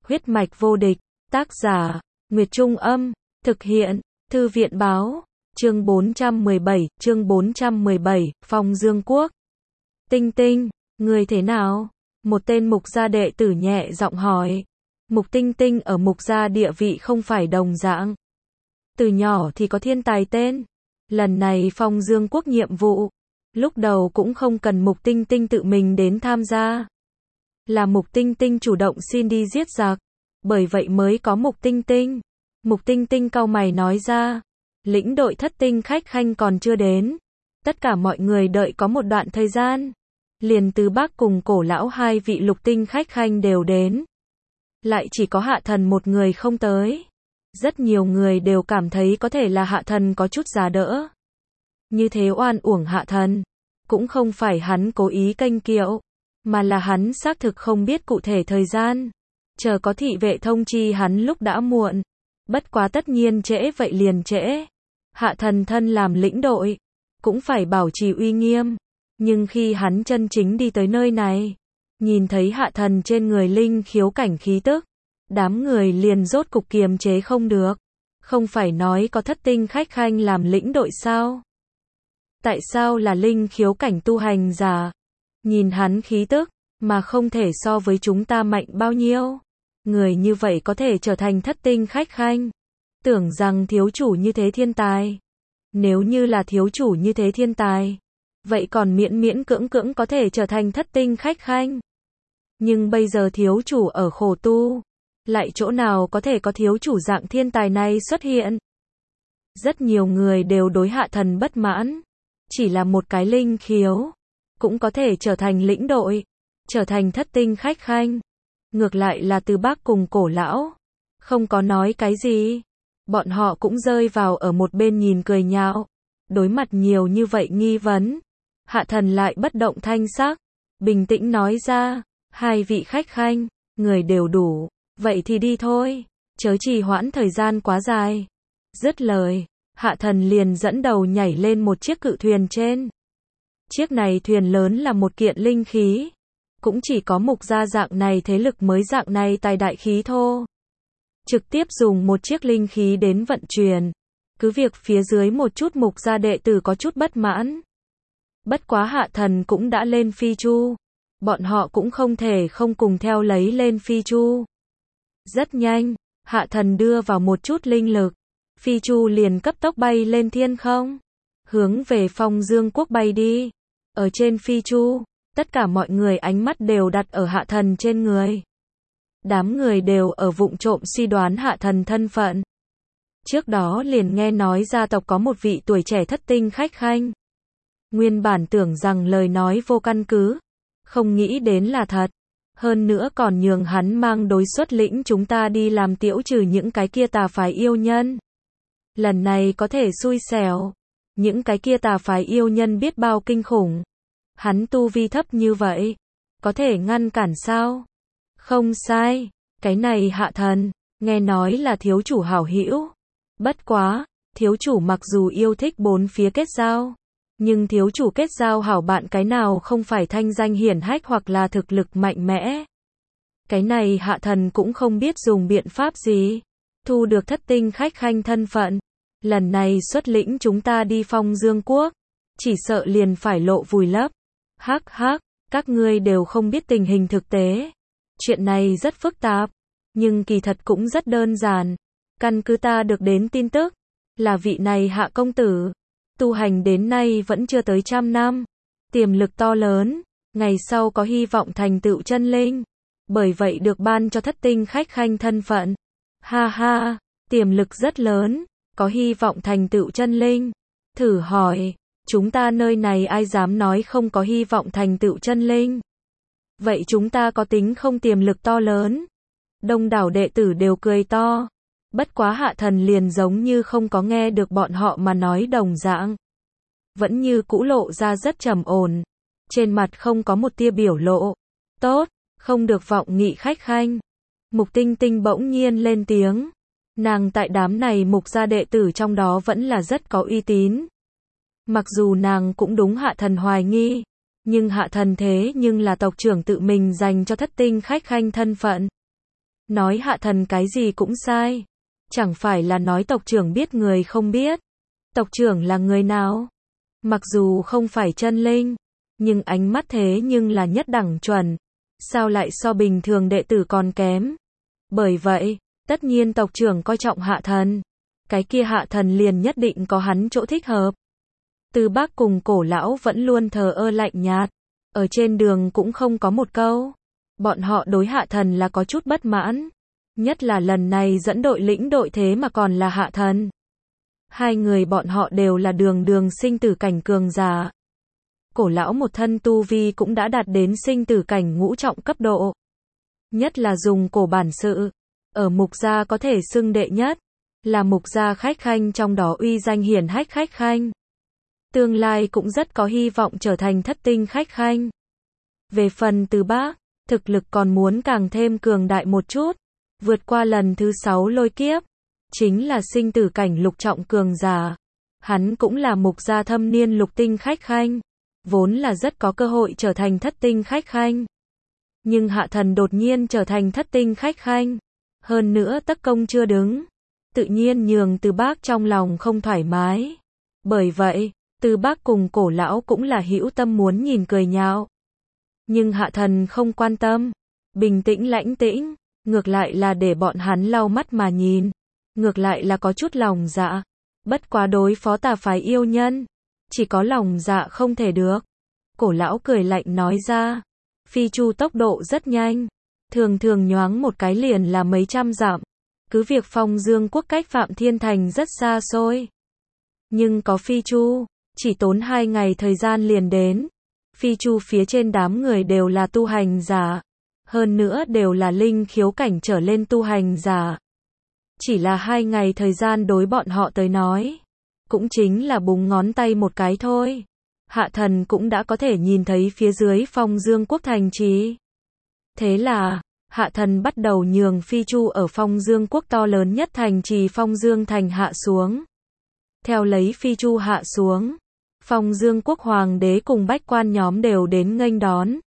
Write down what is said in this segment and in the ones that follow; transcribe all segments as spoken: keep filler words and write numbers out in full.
Huyết mạch vô địch, tác giả, Nguyệt Trung Âm, thực hiện, Thư viện Báo, chương bốn trăm mười bảy, chương bốn trăm mười bảy, Phong Dương Quốc. Tinh Tinh, người thế nào? Một tên mục gia đệ tử nhẹ giọng hỏi. Mục Tinh Tinh ở mục gia địa vị không phải đồng dạng. Từ nhỏ thì có thiên tài tên. Lần này Phong Dương Quốc nhiệm vụ, lúc đầu cũng không cần Mục Tinh Tinh tự mình đến tham gia. Là Mục Tinh Tinh chủ động xin đi giết giặc, bởi vậy mới có Mục Tinh Tinh. Mục Tinh Tinh cau mày nói ra, lĩnh đội thất tinh khách khanh còn chưa đến. Tất cả mọi người đợi có một đoạn thời gian. Liền Từ Bác cùng Cổ Lão hai vị lục tinh khách khanh đều đến. Lại chỉ có Hạ Thần một người không tới. Rất nhiều người đều cảm thấy có thể là Hạ Thần có chút giá đỡ. Như thế oan uổng Hạ Thần. Cũng không phải hắn cố ý kênh kiệu, mà là hắn xác thực không biết cụ thể thời gian. Chờ có thị vệ thông chi hắn lúc đã muộn. Bất quá tất nhiên trễ vậy liền trễ. Hạ Thần thân làm lĩnh đội, cũng phải bảo trì uy nghiêm. Nhưng khi hắn chân chính đi tới nơi này, nhìn thấy Hạ Thần trên người linh khiếu cảnh khí tức, đám người liền rốt cục kiềm chế không được. Không phải nói có thất tinh khách khanh làm lĩnh đội sao? Tại sao là linh khiếu cảnh tu hành giả? Nhìn hắn khí tức, mà không thể so với chúng ta mạnh bao nhiêu. Người như vậy có thể trở thành thất tinh khách khanh. Tưởng rằng thiếu chủ như thế thiên tài. Nếu như là thiếu chủ như thế thiên tài, vậy còn miễn miễn cưỡng cưỡng có thể trở thành thất tinh khách khanh. Nhưng bây giờ thiếu chủ ở khổ tu, lại chỗ nào có thể có thiếu chủ dạng thiên tài này xuất hiện. Rất nhiều người đều đối Hạ Thần bất mãn. Chỉ là một cái linh khiếu, cũng có thể trở thành lĩnh đội, trở thành thất tinh khách khanh. Ngược lại là Từ Bác cùng Cổ Lão, không có nói cái gì. Bọn họ cũng rơi vào ở một bên nhìn cười nhạo. Đối mặt nhiều như vậy nghi vấn, Hạ Thần lại bất động thanh sắc, bình tĩnh nói ra, hai vị khách khanh, người đều đủ, vậy thì đi thôi, chớ trì hoãn thời gian quá dài. Dứt lời, Hạ Thần liền dẫn đầu nhảy lên một chiếc cự thuyền trên. Chiếc này thuyền lớn là một kiện linh khí, cũng chỉ có mục gia dạng này thế lực mới dạng này tài đại khí thô. Trực tiếp dùng một chiếc linh khí đến vận chuyển. Cứ việc phía dưới một chút mục gia đệ tử có chút bất mãn. Bất quá Hạ Thần cũng đã lên phi chu. Bọn họ cũng không thể không cùng theo lấy lên phi chu. Rất nhanh, Hạ Thần đưa vào một chút linh lực. Phi chu liền cấp tốc bay lên thiên không. Hướng về Phong Dương Quốc bay đi. Ở trên phi chu, tất cả mọi người ánh mắt đều đặt ở Hạ Thần trên người. Đám người đều ở vụng trộm suy đoán Hạ Thần thân phận. Trước đó liền nghe nói gia tộc có một vị tuổi trẻ thất tinh khách khanh. Nguyên bản tưởng rằng lời nói vô căn cứ, không nghĩ đến là thật. Hơn nữa còn nhường hắn mang đối xuất lĩnh chúng ta đi làm tiễu trừ những cái kia tà phái yêu nhân. Lần này có thể xui xẻo. Những cái kia tà phái yêu nhân biết bao kinh khủng. Hắn tu vi thấp như vậy, có thể ngăn cản sao? Không sai, cái này Hạ Thần, nghe nói là thiếu chủ hảo hữu. Bất quá, thiếu chủ mặc dù yêu thích bốn phía kết giao, nhưng thiếu chủ kết giao hảo bạn cái nào không phải thanh danh hiển hách hoặc là thực lực mạnh mẽ. Cái này Hạ Thần cũng không biết dùng biện pháp gì, thu được thất tinh khách khanh thân phận. Lần này xuất lĩnh chúng ta đi Phong Dương Quốc, chỉ sợ liền phải lộ vùi lấp. Hắc hắc, các ngươi đều không biết tình hình thực tế. Chuyện này rất phức tạp, nhưng kỳ thật cũng rất đơn giản. Căn cứ ta được đến tin tức, là vị này Hạ công tử, tu hành đến nay vẫn chưa tới trăm năm, tiềm lực to lớn, ngày sau có hy vọng thành tựu chân linh, bởi vậy được ban cho thất tinh khách khanh thân phận. Ha ha, tiềm lực rất lớn, có hy vọng thành tựu chân linh. Thử hỏi, chúng ta nơi này ai dám nói không có hy vọng thành tựu chân linh? Vậy chúng ta có tính không tiềm lực to lớn? Đông đảo đệ tử đều cười to. Bất quá Hạ Thần liền giống như không có nghe được bọn họ mà nói đồng dạng. Vẫn như cũ lộ ra rất trầm ổn. Trên mặt không có một tia biểu lộ. Tốt, không được vọng nghị khách khanh. Mục Tinh Tinh bỗng nhiên lên tiếng. Nàng tại đám này mục gia đệ tử trong đó vẫn là rất có uy tín. Mặc dù nàng cũng đúng Hạ Thần hoài nghi. Nhưng Hạ Thần thế nhưng là tộc trưởng tự mình dành cho thất tinh khách khanh thân phận. Nói hạ thần cái gì cũng sai. Chẳng phải là nói tộc trưởng biết người không biết. Tộc trưởng là người nào? Mặc dù không phải chân linh, nhưng ánh mắt thế nhưng là nhất đẳng chuẩn. Sao lại so bình thường đệ tử còn kém? Bởi vậy, tất nhiên tộc trưởng coi trọng hạ thần. Cái kia hạ thần liền nhất định có hắn chỗ thích hợp. Từ Bác cùng Cổ lão vẫn luôn thờ ơ lạnh nhạt. Ở trên đường cũng không có một câu. Bọn họ đối hạ thần là có chút bất mãn. Nhất là lần này dẫn đội lĩnh đội thế mà còn là hạ thần. Hai người bọn họ đều là đường đường sinh tử cảnh cường giả. Cổ lão một thân tu vi cũng đã đạt đến sinh tử cảnh ngũ trọng cấp độ. Nhất là dùng cổ bản sự. Ở mục gia có thể xưng đệ nhất. Là mục gia khách khanh trong đó uy danh hiển hách khách khanh. Tương lai cũng rất có hy vọng trở thành thất tinh khách khanh. Về phần Từ Bác, thực lực còn muốn càng thêm cường đại một chút. Vượt qua lần thứ sáu lôi kiếp. Chính là sinh tử cảnh lục trọng cường giả. Hắn cũng là mục gia thâm niên lục tinh khách khanh. Vốn là rất có cơ hội trở thành thất tinh khách khanh. Nhưng hạ thần đột nhiên trở thành thất tinh khách khanh. Hơn nữa tất công chưa đứng. Tự nhiên nhường Từ Bác trong lòng không thoải mái. Bởi vậy, Từ Bác cùng Cổ lão cũng là hữu tâm muốn nhìn cười nhạo. Nhưng hạ thần không quan tâm. Bình tĩnh lãnh tĩnh. Ngược lại là để bọn hắn lau mắt mà nhìn. Ngược lại là có chút lòng dạ. Bất quá đối phó tà phái yêu nhân. Chỉ có lòng dạ không thể được. Cổ lão cười lạnh nói ra. Phi chu tốc độ rất nhanh. Thường thường nhoáng một cái liền là mấy trăm dặm. Cứ việc Phong Dương quốc cách Phạm Thiên Thành rất xa xôi. Nhưng có phi chu. Chỉ tốn hai ngày thời gian liền đến. Phi chu phía trên đám người đều là tu hành giả. Hơn nữa đều là linh khiếu cảnh trở lên tu hành giả. Chỉ là hai ngày thời gian đối bọn họ tới nói. Cũng chính là búng ngón tay một cái thôi. Hạ thần cũng đã có thể nhìn thấy phía dưới Phong Dương quốc thành trì. Thế là, hạ thần bắt đầu nhường phi chu ở Phong Dương quốc to lớn nhất thành trì Phong Dương thành hạ xuống. Theo lấy phi chu hạ xuống, Phong Dương quốc hoàng đế cùng bách quan nhóm đều đến nghênh đón.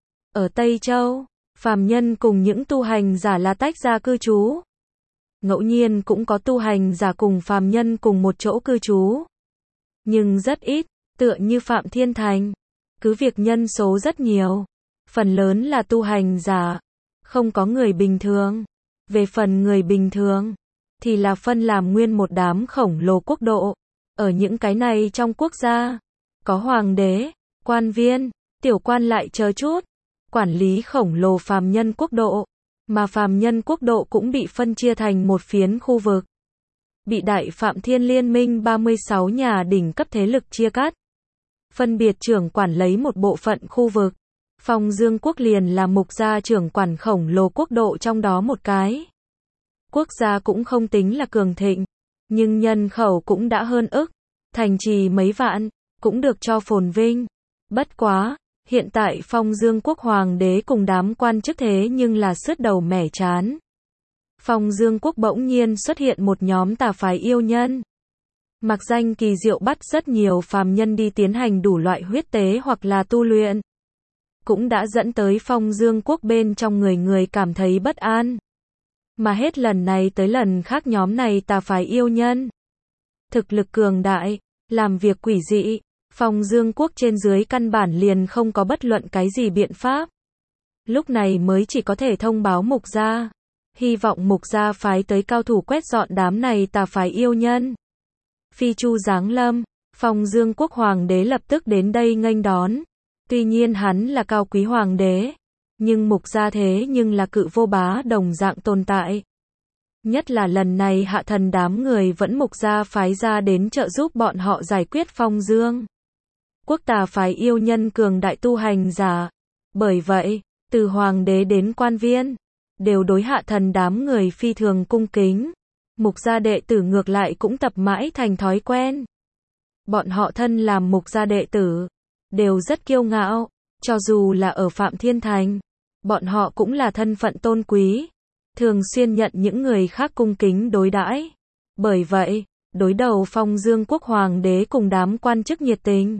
Ở Tây Châu, phàm nhân cùng những tu hành giả là tách ra cư trú. Ngẫu nhiên cũng có tu hành giả cùng phàm nhân cùng một chỗ cư trú. Nhưng rất ít, tựa như Phạm Thiên Thành. Cứ việc nhân số rất nhiều. Phần lớn là tu hành giả. Không có người bình thường. Về phần người bình thường, thì là phân làm nguyên một đám khổng lồ quốc độ. Ở những cái này trong quốc gia, có hoàng đế, quan viên, tiểu quan lại chờ chút. Quản lý khổng lồ phàm nhân quốc độ. Mà phàm nhân quốc độ cũng bị phân chia thành một phiến khu vực. Bị Đại Phạm Thiên Liên minh ba mươi sáu nhà đỉnh cấp thế lực chia cắt. Phân biệt trưởng quản lấy một bộ phận khu vực. Phong Dương quốc liền là mục gia trưởng quản khổng lồ quốc độ trong đó một cái. Quốc gia cũng không tính là cường thịnh. Nhưng nhân khẩu cũng đã hơn ức. Thành trì mấy vạn, cũng được cho phồn vinh. Bất quá. Hiện tại Phong Dương quốc hoàng đế cùng đám quan chức thế nhưng là sứt đầu mẻ chán. Phong Dương quốc bỗng nhiên xuất hiện một nhóm tà phái yêu nhân. Mặc danh kỳ diệu bắt rất nhiều phàm nhân đi tiến hành đủ loại huyết tế hoặc là tu luyện. Cũng đã dẫn tới Phong Dương quốc bên trong người người cảm thấy bất an. Mà hết lần này tới lần khác nhóm này tà phái yêu nhân. Thực lực cường đại, làm việc quỷ dị. Phong Dương quốc trên dưới căn bản liền không có bất luận cái gì biện pháp. Lúc này mới chỉ có thể thông báo mục gia. Hy vọng mục gia phái tới cao thủ quét dọn đám này tà phái yêu nhân. Phi chu giáng lâm, Phong Dương quốc hoàng đế lập tức đến đây nghênh đón. Tuy nhiên hắn là cao quý hoàng đế. Nhưng mục gia thế nhưng là cự vô bá đồng dạng tồn tại. Nhất là lần này hạ thần đám người vẫn mục gia phái ra đến trợ giúp bọn họ giải quyết Phong Dương quốc tà phái yêu nhân cường đại tu hành giả. Bởi vậy, từ hoàng đế đến quan viên, đều đối hạ thần đám người phi thường cung kính. Mục gia đệ tử ngược lại cũng tập mãi thành thói quen. Bọn họ thân làm mục gia đệ tử, đều rất kiêu ngạo. Cho dù là ở Phạm Thiên Thành, bọn họ cũng là thân phận tôn quý. Thường xuyên nhận những người khác cung kính đối đãi. Bởi vậy, đối đầu Phong Dương quốc hoàng đế cùng đám quan chức nhiệt tình.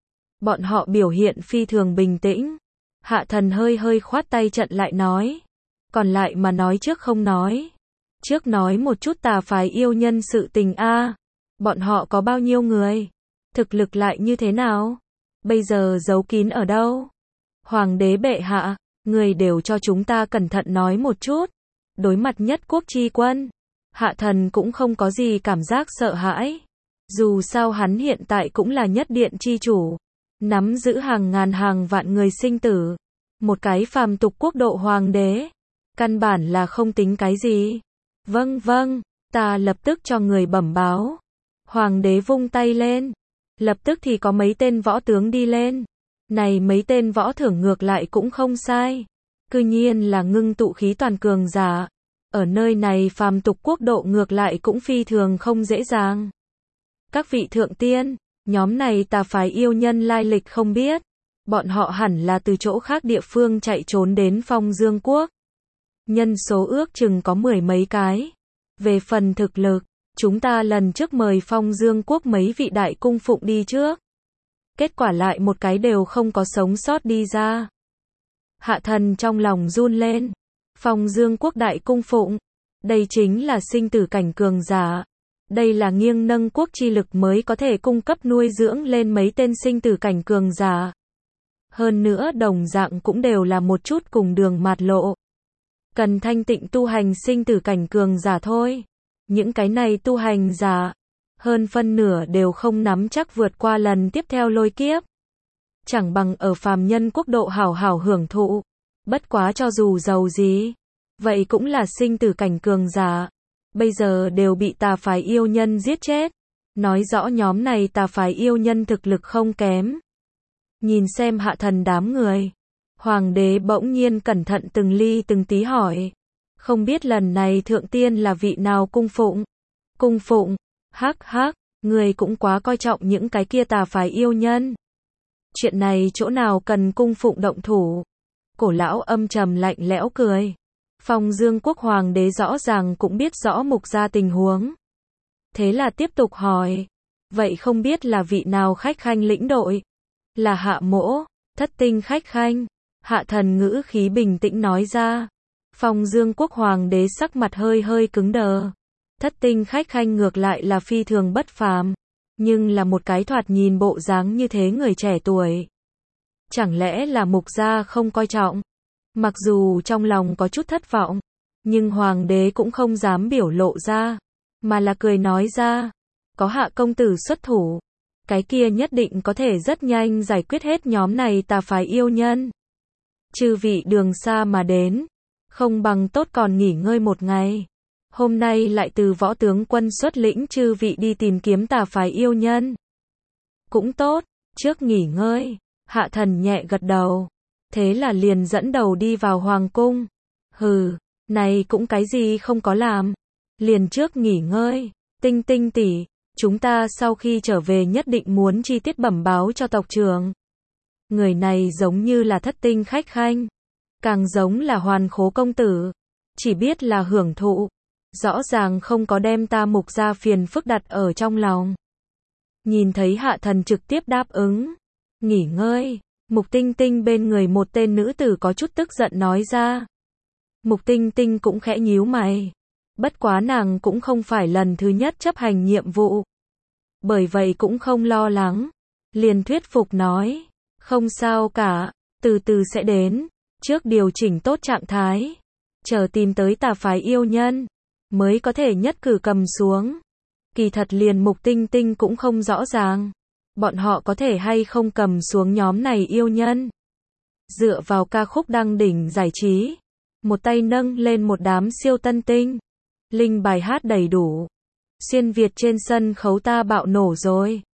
Bọn họ biểu hiện phi thường bình tĩnh. Hạ thần hơi hơi khoát tay trận lại nói. còn lại mà nói trước không nói. Trước nói một chút tà phái yêu nhân sự tình a. Bọn họ có bao nhiêu người? Thực lực lại như thế nào? Bây giờ giấu kín ở đâu? Hoàng đế bệ hạ, người đều cho chúng ta cẩn thận nói một chút. Đối mặt nhất quốc chi quân, Hạ Thần cũng không có gì cảm giác sợ hãi. Dù sao hắn hiện tại cũng là nhất điện chi chủ, nắm giữ hàng ngàn hàng vạn người sinh tử. Một cái phàm tục quốc độ hoàng đế, căn bản là không tính cái gì. Vâng vâng, ta lập tức cho người bẩm báo. Hoàng đế vung tay lên, lập tức thì có mấy tên võ tướng đi lên. Này mấy tên võ thưởng ngược lại cũng không sai. Cư nhiên là ngưng tụ khí toàn cường giả. Ở nơi này phàm tục quốc độ ngược lại cũng phi thường không dễ dàng. Các vị thượng tiên, nhóm này tà phái yêu nhân lai lịch không biết. Bọn họ hẳn là từ chỗ khác địa phương chạy trốn đến Phong Dương Quốc. Nhân số ước chừng có mười mấy cái. Về phần thực lực, chúng ta lần trước mời Phong Dương Quốc mấy vị đại cung phụng đi trước. Kết quả lại một cái đều không có sống sót đi ra. Hạ Thần trong lòng run lên. Phong Dương Quốc đại cung phụng, đây chính là sinh tử cảnh cường giả. Đây là nghiêng nâng quốc chi lực mới có thể cung cấp nuôi dưỡng lên mấy tên sinh tử cảnh cường giả. Hơn nữa đồng dạng cũng đều là một chút cùng đường mạt lộ. Cần thanh tịnh tu hành sinh tử cảnh cường giả thôi. Những cái này tu hành giả, hơn phân nửa đều không nắm chắc vượt qua lần tiếp theo lôi kiếp. Chẳng bằng ở phàm nhân quốc độ hảo hảo hưởng thụ. Bất quá cho dù giàu gì, vậy cũng là sinh tử cảnh cường giả. Bây giờ đều bị tà phái yêu nhân giết chết. Nói rõ nhóm này tà phái yêu nhân thực lực không kém. Nhìn xem Hạ Thần đám người. Hoàng đế bỗng nhiên cẩn thận từng ly từng tí hỏi. Không biết lần này thượng tiên là vị nào cung phụng? Cung phụng, hắc hắc, người cũng quá coi trọng những cái kia tà phái yêu nhân. Chuyện này chỗ nào cần cung phụng động thủ? Cổ lão âm trầm lạnh lẽo cười. Phong Dương Quốc hoàng đế rõ ràng cũng biết rõ mục gia tình huống. Thế là tiếp tục hỏi. Vậy không biết là vị nào khách khanh lĩnh đội? Là Hạ Mỗ, thất tinh khách khanh. Hạ Thần ngữ khí bình tĩnh nói ra. Phong Dương Quốc hoàng đế sắc mặt hơi hơi cứng đờ. Thất tinh khách khanh ngược lại là phi thường bất phàm. Nhưng là một cái thoạt nhìn bộ dáng như thế người trẻ tuổi. Chẳng lẽ là mục gia không coi trọng? Mặc dù trong lòng có chút thất vọng, nhưng hoàng đế cũng không dám biểu lộ ra, mà là cười nói ra, có Hạ công tử xuất thủ, cái kia nhất định có thể rất nhanh giải quyết hết nhóm này tà phái yêu nhân. Chư vị đường xa mà đến, không bằng tốt còn nghỉ ngơi một ngày. Hôm nay lại từ võ tướng quân xuất lĩnh chư vị đi tìm kiếm tà phái yêu nhân. Cũng tốt, trước nghỉ ngơi. Hạ Thần nhẹ gật đầu. Thế là liền dẫn đầu đi vào hoàng cung. Hừ, này cũng cái gì không có làm. Liền trước nghỉ ngơi. Tinh Tinh tỷ, chúng ta sau khi trở về nhất định muốn chi tiết bẩm báo cho tộc trưởng. Người này giống như là thất tinh khách khanh, càng giống là Hoàn Khố công tử, chỉ biết là hưởng thụ, rõ ràng không có đem ta mục gia phiền phức đặt ở trong lòng. Nhìn thấy Hạ Thần trực tiếp đáp ứng, nghỉ ngơi, Mục Tinh Tinh bên người một tên nữ tử có chút tức giận nói ra. Mục Tinh Tinh cũng khẽ nhíu mày, bất quá nàng cũng không phải lần thứ nhất chấp hành nhiệm vụ, bởi vậy cũng không lo lắng, liền thuyết phục nói, không sao cả, từ từ sẽ đến, trước điều chỉnh tốt trạng thái, chờ tìm tới tà phái yêu nhân, mới có thể nhất cử cầm xuống. Kỳ thật liền Mục Tinh Tinh cũng không rõ ràng, bọn họ có thể hay không cầm xuống nhóm này yêu nhân. Dựa vào ca khúc đăng đỉnh giải trí, một tay nâng lên một đám siêu tân tinh, linh bài hát đầy đủ, xuyên Việt trên sân khấu ta bạo nổ rồi.